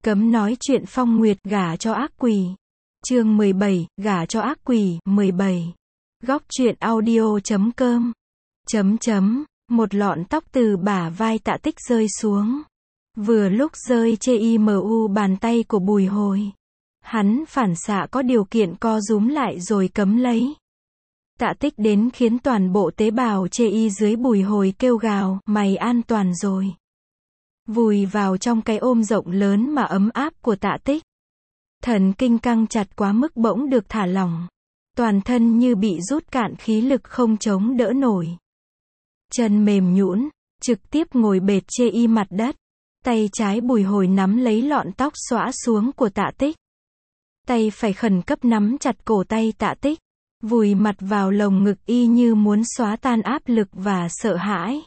Cấm nói chuyện Phong Nguyệt gả cho ác quỷ. Chương 17, gả cho ác quỷ, 17. Góc truyện audio.com. Một lọn tóc từ bả vai Tạ Tích rơi xuống. Vừa lúc rơi trên bàn tay của Bùi Hồi. Hắn phản xạ có điều kiện co rúm lại rồi cấm lấy. Tạ Tích đến khiến toàn bộ tế bào dưới Bùi Hồi kêu gào, mày an toàn rồi. Vùi vào trong cái ôm rộng lớn mà ấm áp của Tạ Tích. Thần kinh căng chặt quá mức bỗng được thả lỏng. Toàn thân như bị rút cạn khí lực không chống đỡ nổi. Chân mềm nhũn, trực tiếp ngồi bệt trên mặt đất. Tay trái Bùi Hồi nắm lấy lọn tóc xõa xuống của Tạ Tích. Tay phải khẩn cấp nắm chặt cổ tay Tạ Tích. Vùi mặt vào lồng ngực y như muốn xóa tan áp lực và sợ hãi.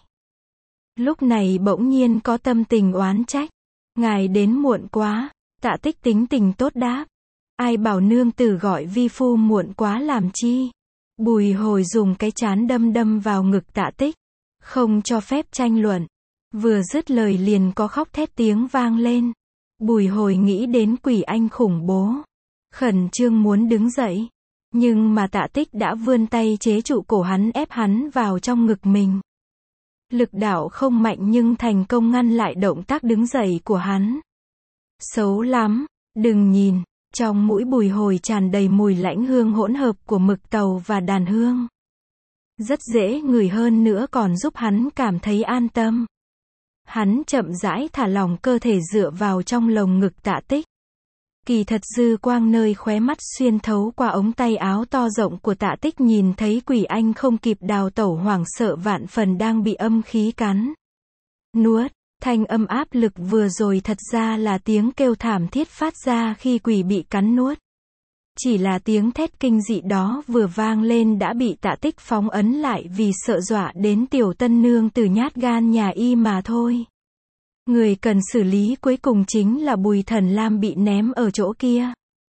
Lúc này bỗng nhiên có tâm tình oán trách. Ngài đến muộn quá. Tạ Tích tính tình tốt đáp. Ai bảo nương tử gọi vi phu muộn quá làm chi. Bùi Hồi dùng cái trán đâm vào ngực Tạ Tích. Không cho phép tranh luận. Vừa dứt lời liền có khóc thét tiếng vang lên. Bùi Hồi nghĩ đến quỷ anh khủng bố. Khẩn trương muốn đứng dậy. Nhưng mà Tạ Tích đã vươn tay chế trụ cổ hắn, ép hắn vào trong ngực mình. Lực đạo không mạnh nhưng thành công ngăn lại động tác đứng dậy của hắn. Xấu lắm, đừng nhìn. Trong mũi Bùi Hồi tràn đầy mùi lãnh hương hỗn hợp của mực tàu và đàn hương. Rất dễ ngửi, hơn nữa còn giúp hắn cảm thấy an tâm. Hắn chậm rãi thả lỏng cơ thể dựa vào trong lồng ngực Tạ Tích. Kỳ thật dư quang nơi khóe mắt xuyên thấu qua ống tay áo to rộng của Tạ Tích nhìn thấy quỷ anh không kịp đào tẩu, hoảng sợ vạn phần đang bị âm khí cắn nuốt. Thanh âm áp lực vừa rồi thật ra là tiếng kêu thảm thiết phát ra khi quỷ bị cắn nuốt. Chỉ là tiếng thét kinh dị đó vừa vang lên đã bị Tạ Tích phóng ấn lại vì sợ dọa đến tiểu tân nương từ nhát gan nhà y mà thôi. Người cần xử lý cuối cùng chính là Bùi Thần Lam bị ném ở chỗ kia.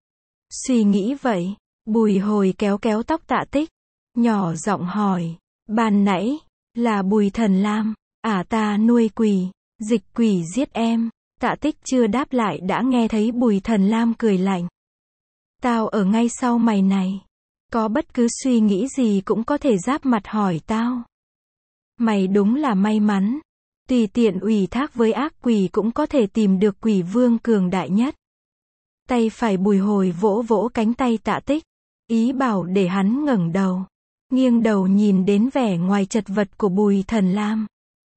Suy nghĩ vậy, Bùi Hồi kéo tóc Tạ Tích, nhỏ giọng hỏi, ban nãy, là Bùi Thần Lam, ta nuôi quỷ, dịch quỷ giết em. Tạ Tích chưa đáp lại đã nghe thấy Bùi Thần Lam cười lạnh. Tao ở ngay sau mày này. Có bất cứ suy nghĩ gì cũng có thể giáp mặt hỏi tao. Mày đúng là may mắn. Tùy tiện ủy thác với ác quỷ cũng có thể tìm được quỷ vương cường đại nhất. Tay phải Bùi Hồi vỗ cánh tay Tạ Tích. Ý bảo để hắn ngẩng đầu. Nghiêng đầu nhìn đến vẻ ngoài chật vật của Bùi Thần Lam.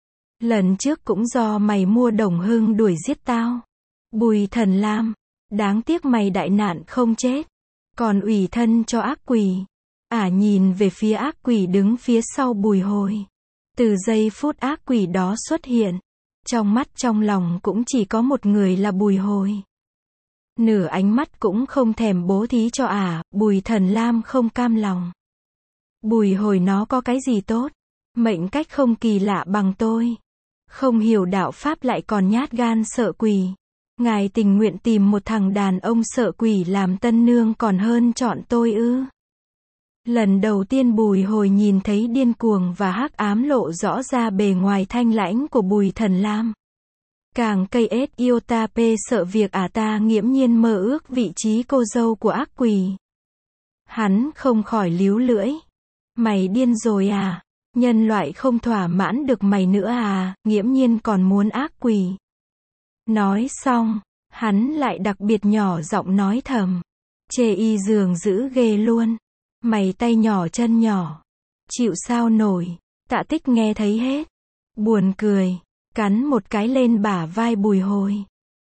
Lần trước cũng do mày mua Đồng Hưng đuổi giết tao. Bùi Thần Lam. Đáng tiếc mày đại nạn không chết. Còn ủy thân cho ác quỷ. Nhìn về phía ác quỷ đứng phía sau Bùi Hồi. Từ giây phút ác quỷ đó xuất hiện, trong mắt trong lòng cũng chỉ có một người là Bùi Hồi. Nửa ánh mắt cũng không thèm bố thí cho Bùi Thần Lam không cam lòng. Bùi Hồi nó có cái gì tốt? Mệnh cách không kỳ lạ bằng tôi. Không hiểu đạo pháp lại còn nhát gan sợ quỷ. Ngài tình nguyện tìm một thằng đàn ông sợ quỷ làm tân nương còn hơn chọn tôi ư? Lần đầu tiên Bùi Hồi nhìn thấy điên cuồng và hắc ám lộ rõ ra bề ngoài thanh lãnh của Bùi Thần Lam. Càng cây ết yêu ta pê sợ việc ta nghiễm nhiên mơ ước vị trí cô dâu của ác quỷ. Hắn không khỏi líu lưỡi. Mày điên rồi à? Nhân loại không thỏa mãn được mày nữa à? Nghiễm nhiên còn muốn ác quỷ. Nói xong, hắn lại đặc biệt nhỏ giọng nói thầm. Chê y giường dữ ghê luôn. Mày tay nhỏ chân nhỏ. Chịu sao nổi. Tạ Tích nghe thấy hết. Buồn cười. Cắn một cái lên bả vai Bùi Hồi.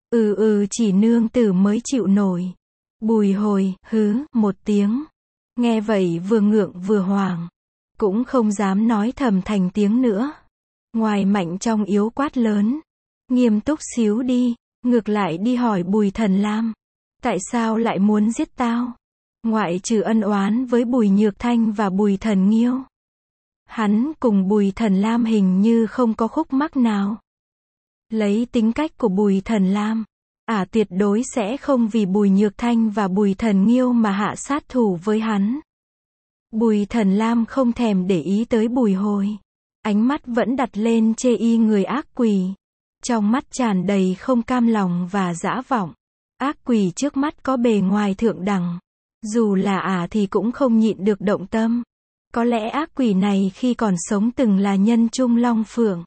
Chỉ nương tử mới chịu nổi. Bùi Hồi, một tiếng. Nghe vậy vừa ngượng vừa hoảng. Cũng không dám nói thầm thành tiếng nữa. Ngoài mạnh trong yếu quát lớn. Nghiêm túc xíu đi. Ngược lại đi hỏi Bùi Thần Lam. Tại sao lại muốn giết tao? Ngoại trừ ân oán với Bùi Nhược Thanh và Bùi Thần Nghiêu. Hắn cùng Bùi Thần Lam hình như không có khúc mắc nào. Lấy tính cách của Bùi Thần Lam, tuyệt đối sẽ không vì Bùi Nhược Thanh và Bùi Thần Nghiêu mà hạ sát thủ với hắn. Bùi Thần Lam không thèm để ý tới Bùi Hồi. Ánh mắt vẫn đặt lên chê y người ác quỷ. trong mắt tràn đầy không cam lòng và dã vọng. Ác quỷ trước mắt có bề ngoài thượng đẳng. Dù là thì cũng không nhịn được động tâm. Có lẽ ác quỷ này khi còn sống từng là nhân trung long phượng.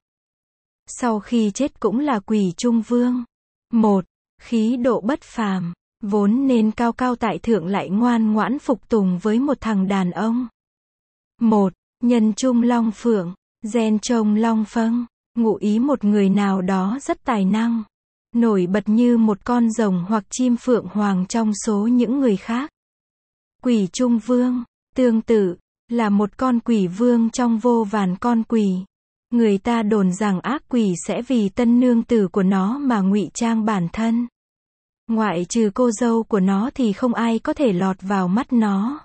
Sau khi chết cũng là quỷ trung vương. Một, khí độ bất phàm. Vốn nên cao cao tại thượng lại ngoan ngoãn phục tùng với một thằng đàn ông. Một, nhân trung long phượng. Gen trông long phâng. Ngụ ý một người nào đó rất tài năng. Nổi bật như một con rồng hoặc chim phượng hoàng trong số những người khác. Quỷ trung vương, tương tự, là một con quỷ vương trong vô vàn con quỷ. Người ta đồn rằng ác quỷ sẽ vì tân nương tử của nó mà ngụy trang bản thân. Ngoại trừ cô dâu của nó thì không ai có thể lọt vào mắt nó.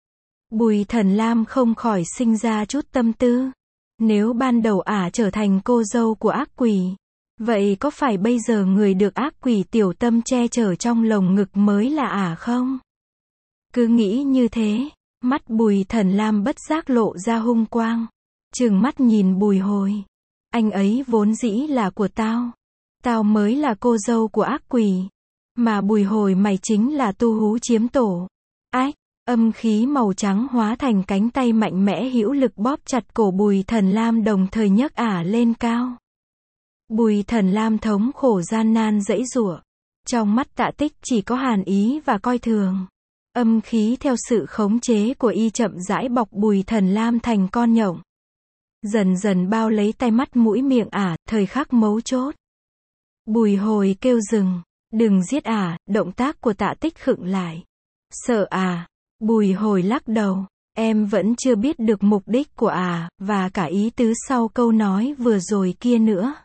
Bùi Thần Lam không khỏi sinh ra chút tâm tư. Nếu ban đầu trở thành cô dâu của ác quỷ, vậy có phải bây giờ người được ác quỷ tiểu tâm che chở trong lồng ngực mới là không? Cứ nghĩ như thế, mắt Bùi Thần Lam bất giác lộ ra hung quang. Trừng mắt nhìn Bùi Hồi. Anh ấy vốn dĩ là của tao. Tao mới là cô dâu của ác quỷ. Mà Bùi Hồi mày chính là tu hú chiếm tổ. Ách, âm khí màu trắng hóa thành cánh tay mạnh mẽ hữu lực bóp chặt cổ Bùi Thần Lam đồng thời nhấc lên cao. Bùi Thần Lam thống khổ gian nan giãy giụa. Trong mắt Tạ Tích chỉ có hàn ý và coi thường. Âm khí theo sự khống chế của y chậm rãi bọc Bùi Thần Lam thành con nhộng. Dần dần bao lấy tay mắt mũi miệng thời khắc mấu chốt. Bùi Hồi kêu dừng, đừng giết động tác của Tạ Tích khựng lại. Sợ Bùi Hồi lắc đầu, em vẫn chưa biết được mục đích của và cả ý tứ sau câu nói vừa rồi kia nữa.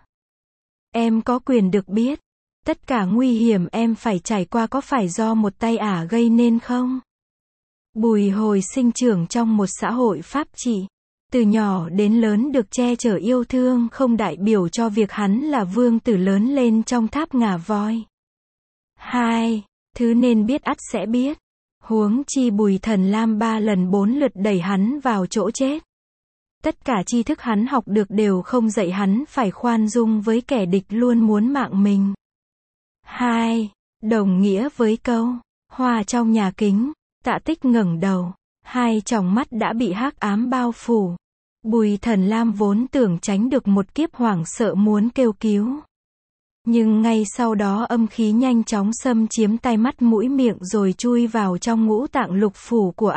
Em có quyền được biết. Tất cả nguy hiểm em phải trải qua có phải do một tay gây nên không? Bùi Hồi sinh trưởng trong một xã hội pháp trị. Từ nhỏ đến lớn được che chở yêu thương không đại biểu cho việc hắn là vương tử lớn lên trong tháp ngà voi. 2. Thứ nên biết ắt sẽ biết. Huống chi Bùi Thần Lam 3 lần 4 lượt đẩy hắn vào chỗ chết. Tất cả tri thức hắn học được đều không dạy hắn phải khoan dung với kẻ địch luôn muốn mạng mình. 2. Đồng nghĩa với câu hoa trong nhà kính. Tạ Tích ngẩng đầu, hai tròng mắt đã bị hắc ám bao phủ. Bùi Thần Lam vốn tưởng tránh được một kiếp hoảng sợ muốn kêu cứu. Nhưng ngay sau đó âm khí nhanh chóng xâm chiếm tai mắt mũi miệng rồi chui vào trong ngũ tạng lục phủ của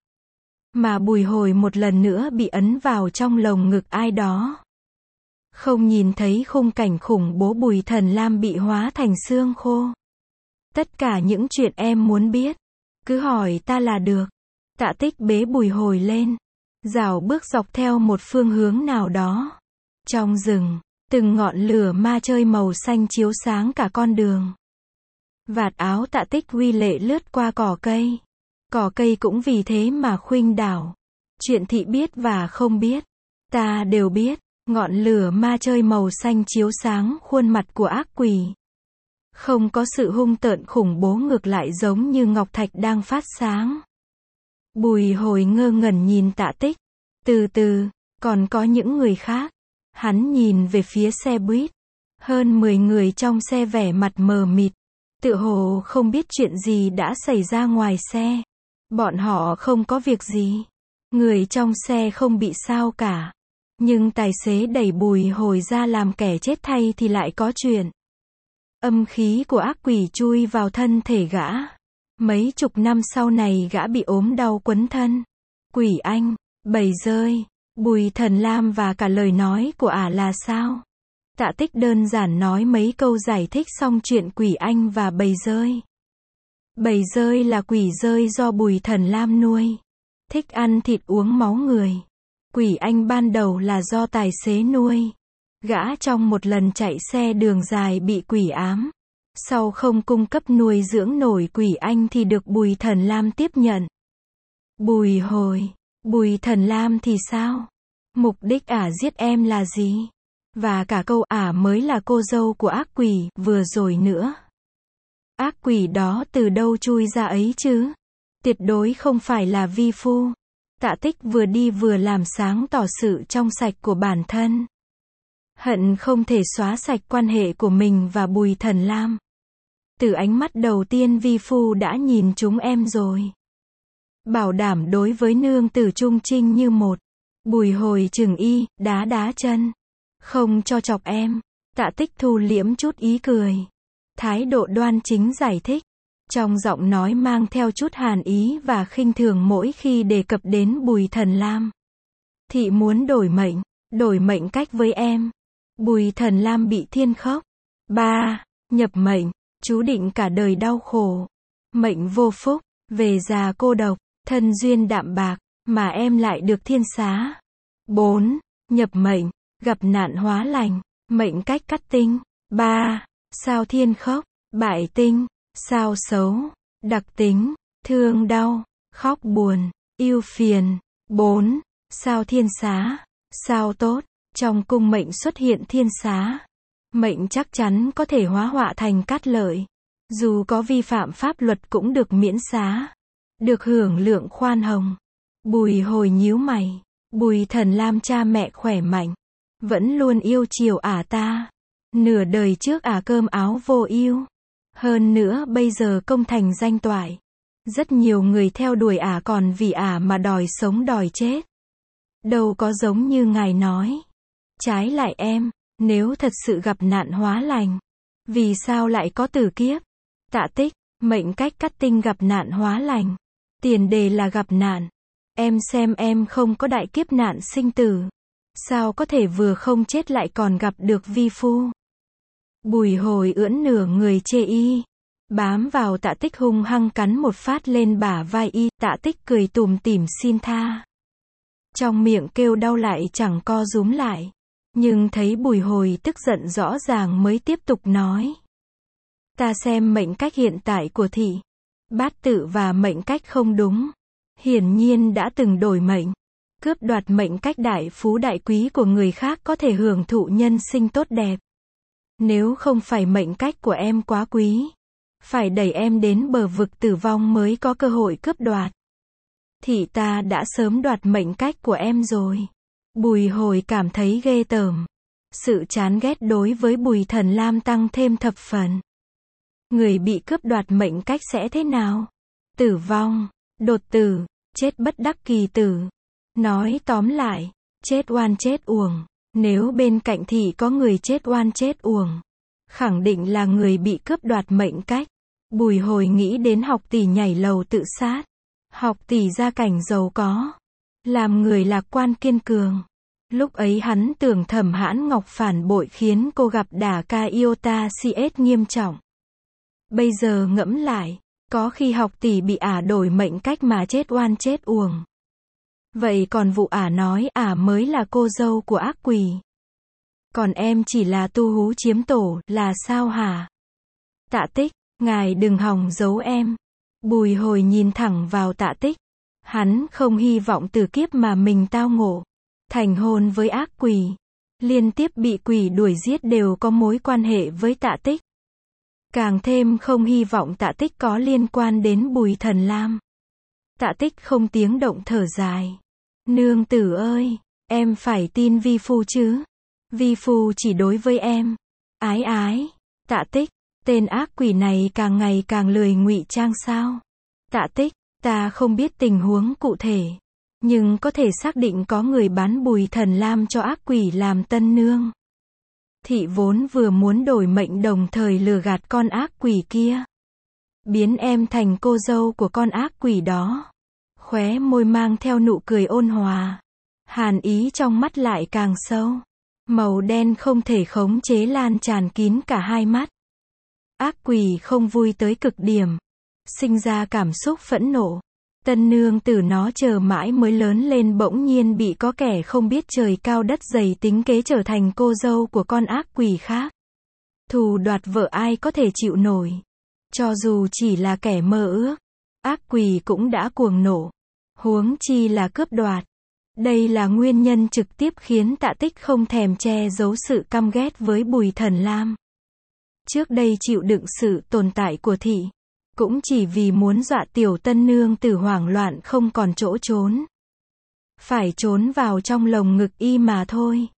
Mà Bùi Hồi một lần nữa bị ấn vào trong lồng ngực ai đó. Không nhìn thấy khung cảnh khủng bố Bùi Thần Lam bị hóa thành xương khô. Tất cả những chuyện em muốn biết, cứ hỏi ta là được. Tạ Tích bế Bùi Hồi lên, rảo bước dọc theo một phương hướng nào đó. Trong rừng, từng ngọn lửa ma chơi màu xanh chiếu sáng cả con đường. Vạt áo Tạ Tích uy lệ lướt qua cỏ cây. Cỏ cây cũng vì thế mà khuynh đảo. Chuyện thị biết và không biết, ta đều biết. Ngọn lửa ma chơi màu xanh chiếu sáng khuôn mặt của ác quỷ. Không có sự hung tợn khủng bố, ngược lại giống như ngọc thạch đang phát sáng. Bùi Hồi ngơ ngẩn nhìn Tạ Tích. Từ từ, còn có những người khác. Hắn nhìn về phía xe buýt. Hơn 10 người trong xe vẻ mặt mờ mịt. Tựa hồ không biết chuyện gì đã xảy ra ngoài xe. Bọn họ không có việc gì. Người trong xe không bị sao cả. Nhưng tài xế đẩy Bùi Hồi ra làm kẻ chết thay thì lại có chuyện. Âm khí của ác quỷ chui vào thân thể gã. Mấy chục năm sau này gã bị ốm đau quấn thân. Quỷ anh, bầy rơi, Bùi Thần Lam và cả lời nói của là sao? Tạ Tích đơn giản nói mấy câu giải thích xong chuyện quỷ anh và bầy rơi. Bầy rơi là quỷ rơi do Bùi Thần Lam nuôi. Thích ăn thịt uống máu người. Quỷ anh ban đầu là do tài xế nuôi. Gã trong một lần chạy xe đường dài bị quỷ ám. Sau không cung cấp nuôi dưỡng nổi quỷ anh thì được Bùi Thần Lam tiếp nhận. Bùi Hồi, Bùi Thần Lam thì sao? Mục đích giết em là gì? Và cả câu mới là cô dâu của ác quỷ vừa rồi nữa. Ác quỷ đó từ đâu chui ra ấy chứ? Tuyệt đối không phải là vi phu. Tạ Tích vừa đi vừa làm sáng tỏ sự trong sạch của bản thân. hận không thể xóa sạch quan hệ của mình và Bùi Thần Lam. Từ ánh mắt đầu tiên vi phu đã nhìn chúng em rồi. Bảo đảm đối với nương tử trung trinh như một. Bùi Hồi chừng y, đá chân. Không cho chọc em. Tạ Tích thu liễm chút ý cười. Thái độ đoan chính giải thích. Trong giọng nói mang theo chút hàn ý và khinh thường mỗi khi đề cập đến Bùi Thần Lam. Thị muốn đổi mệnh cách với em. Bùi Thần Lam bị thiên khốc. 3. Nhập mệnh, chú định cả đời đau khổ. Mệnh vô phúc, về già cô độc, thân duyên đạm bạc, mà em lại được thiên xá. 4. Nhập mệnh, gặp nạn hóa lành, mệnh cách cắt tinh. 3. Sao thiên khốc, bại tinh, sao xấu, đặc tính, thương đau, khóc buồn, ưu phiền. 4. Sao thiên xá, sao tốt, trong cung mệnh xuất hiện thiên xá. Mệnh chắc chắn có thể hóa họa thành cát lợi. Dù có vi phạm pháp luật cũng được miễn xá. Được hưởng lượng khoan hồng. Bùi Hồi nhíu mày. Bùi Thần Lam cha mẹ khỏe mạnh. Vẫn luôn yêu chiều ả ta. Nửa đời trước ả cơm áo vô ưu. Hơn nữa bây giờ công thành danh toại. Rất nhiều người theo đuổi ả còn vì ả mà đòi sống đòi chết. Đâu có giống như ngài nói. Trái lại em, nếu thật sự gặp nạn hóa lành, vì sao lại có tử kiếp? Tạ Tích, mệnh cách cắt tinh gặp nạn hóa lành. Tiền đề là gặp nạn. Em xem em không có đại kiếp nạn sinh tử. Sao có thể vừa không chết lại còn gặp được vi phu? Bùi Hồi ưỡn nửa người chê y. Bám vào Tạ Tích hung hăng cắn một phát lên bả vai y. Tạ Tích cười tủm tỉm xin tha. Trong miệng kêu đau lại chẳng co rúm lại. Nhưng thấy Bùi Hồi tức giận rõ ràng mới tiếp tục nói. Ta xem mệnh cách hiện tại của thị. Bát tự và mệnh cách không đúng. Hiển nhiên đã từng đổi mệnh. Cướp đoạt mệnh cách đại phú đại quý của người khác có thể hưởng thụ nhân sinh tốt đẹp. Nếu không phải mệnh cách của em quá quý, phải đẩy em đến bờ vực tử vong mới có cơ hội cướp đoạt. Thị ta đã sớm đoạt mệnh cách của em rồi. Bùi Hồi cảm thấy ghê tởm. Sự chán ghét đối với Bùi Thần Lam tăng thêm thập phần. Người bị cướp đoạt mệnh cách sẽ thế nào? Tử vong, đột tử, chết bất đắc kỳ tử. Nói tóm lại, chết oan chết uổng. Nếu bên cạnh thị có người chết oan chết uổng, khẳng định là người bị cướp đoạt mệnh cách. Bùi Hồi nghĩ đến học tỷ nhảy lầu tự sát. Học tỷ gia cảnh giàu có, làm người lạc quan kiên cường. Lúc ấy hắn tưởng Thẩm Hãn Ngọc phản bội khiến cô gặp đả ca iota CS nghiêm trọng. Bây giờ ngẫm lại, có khi học tỷ bị ả đổi mệnh cách mà chết oan chết uổng. Vậy còn vụ ả nói ả mới là cô dâu của ác quỷ. Còn em chỉ là tu hú chiếm tổ, là sao hả? Tạ Tích, ngài đừng hòng giấu em. Bùi Hồi nhìn thẳng vào Tạ Tích. Hắn không hy vọng từ kiếp mà mình tao ngộ. Thành hôn với ác quỷ. Liên tiếp bị quỷ đuổi giết đều có mối quan hệ với Tạ Tích. Càng thêm không hy vọng Tạ Tích có liên quan đến Bùi Thần Lam. Tạ Tích không tiếng động thở dài. Nương tử ơi, em phải tin vi phu chứ. Vi phu chỉ đối với em. Ái ái. Tạ Tích, tên ác quỷ này càng ngày càng lười ngụy trang sao? Tạ Tích, ta không biết tình huống cụ thể. Nhưng có thể xác định có người bán Bùi Thần Lam cho ác quỷ làm tân nương. Thị vốn vừa muốn đổi mệnh đồng thời lừa gạt con ác quỷ kia. Biến em thành cô dâu của con ác quỷ đó. Khóe môi mang theo nụ cười ôn hòa. Hàn ý trong mắt lại càng sâu. Màu đen không thể khống chế lan tràn kín cả hai mắt. Ác quỷ không vui tới cực điểm. Sinh ra cảm xúc phẫn nộ. Tân nương tử nó chờ mãi mới lớn lên bỗng nhiên bị có kẻ không biết trời cao đất dày tính kế trở thành cô dâu của con ác quỷ khác. Thù đoạt vợ ai có thể chịu nổi. Cho dù chỉ là kẻ mơ ước, ác quỷ cũng đã cuồng nộ. Huống chi là cướp đoạt. Đây là nguyên nhân trực tiếp khiến Tạ Tích không thèm che giấu sự căm ghét với Bùi Thần Lam. Trước đây chịu đựng sự tồn tại của thị, cũng chỉ vì muốn dọa tiểu tân nương tử hoảng loạn không còn chỗ trốn. Phải trốn vào trong lồng ngực y mà thôi.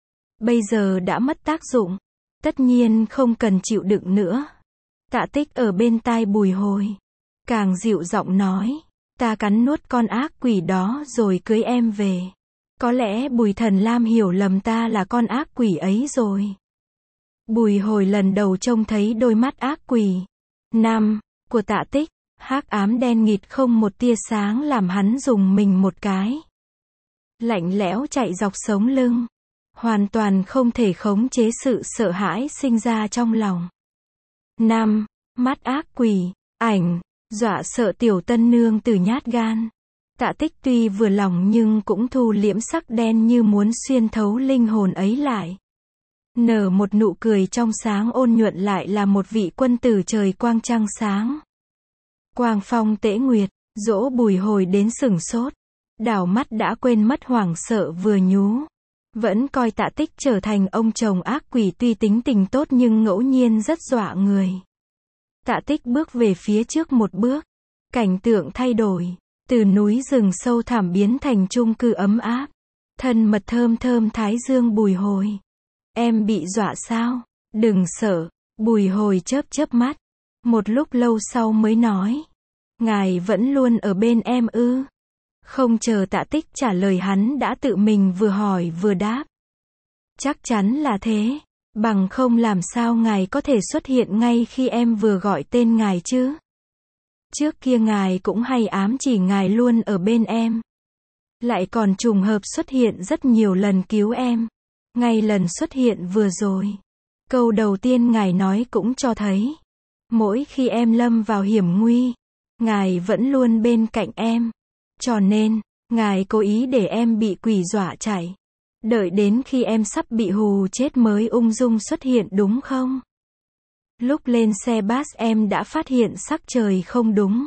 bây giờ đã mất tác dụng. Tất nhiên không cần chịu đựng nữa. Tạ Tích ở bên tai Bùi Hồi, càng dịu giọng nói, ta cắn nuốt con ác quỷ đó rồi cưới em về. Có lẽ Bùi Thần Lam hiểu lầm ta là con ác quỷ ấy rồi. Bùi Hồi lần đầu trông thấy đôi mắt ác quỷ của Tạ Tích, hắc ám đen nghịt không một tia sáng làm hắn rùng mình một cái. Lạnh lẽo chạy dọc sống lưng, hoàn toàn không thể khống chế sự sợ hãi sinh ra trong lòng. Mắt ác quỷ, ảnh, dọa sợ tiểu tân nương tử nhát gan. Tạ Tích tuy vừa lòng nhưng cũng thu liễm sắc đen như muốn xuyên thấu linh hồn ấy lại. Nở một nụ cười trong sáng ôn nhuận lại là một vị quân tử trời quang trăng sáng. Quang phong tễ nguyệt, dỗ Bùi Hồi đến sửng sốt. Đảo mắt đã quên mất hoảng sợ vừa nhú. Vẫn coi Tạ Tích trở thành ông chồng ác quỷ tuy tính tình tốt nhưng ngẫu nhiên rất dọa người. Tạ Tích bước về phía trước một bước. Cảnh tượng thay đổi. Từ núi rừng sâu thẳm biến thành chung cư ấm áp. Thân mật thơm thơm thái dương Bùi Hồi. Em bị dọa sao? Đừng sợ. Bùi Hồi chớp chớp mắt. Một lúc lâu sau mới nói. Ngài vẫn luôn ở bên em ư? Không chờ Tạ Tích trả lời hắn đã tự mình vừa hỏi vừa đáp. Chắc chắn là thế. Bằng không làm sao ngài có thể xuất hiện ngay khi em vừa gọi tên ngài chứ? Trước kia ngài cũng hay ám chỉ ngài luôn ở bên em. Lại còn trùng hợp xuất hiện rất nhiều lần cứu em. Ngay lần xuất hiện vừa rồi. Câu đầu tiên ngài nói cũng cho thấy. Mỗi khi em lâm vào hiểm nguy, ngài vẫn luôn bên cạnh em. Cho nên, ngài cố ý để em bị quỷ dọa chạy. Đợi đến khi em sắp bị hù chết mới ung dung xuất hiện đúng không? Lúc lên xe bus em đã phát hiện sắc trời không đúng.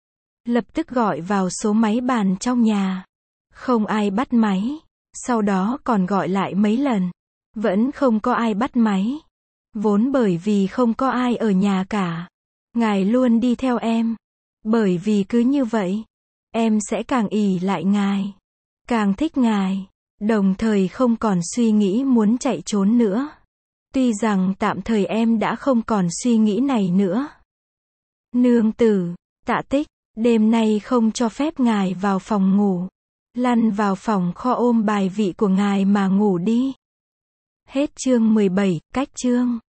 Lập tức gọi vào số máy bàn trong nhà. Không ai bắt máy. Sau đó còn gọi lại mấy lần. Vẫn không có ai bắt máy. Vốn bởi vì không có ai ở nhà cả. Ngài luôn đi theo em. Bởi vì cứ như vậy, em sẽ càng ỷ lại ngài. Càng thích ngài. Đồng thời không còn suy nghĩ muốn chạy trốn nữa. Tuy rằng tạm thời em đã không còn suy nghĩ này nữa. Nương tử, Tạ Tích, đêm nay không cho phép ngài vào phòng ngủ. Lăn vào phòng kho ôm bài vị của ngài mà ngủ đi. Hết chương 17, cách chương.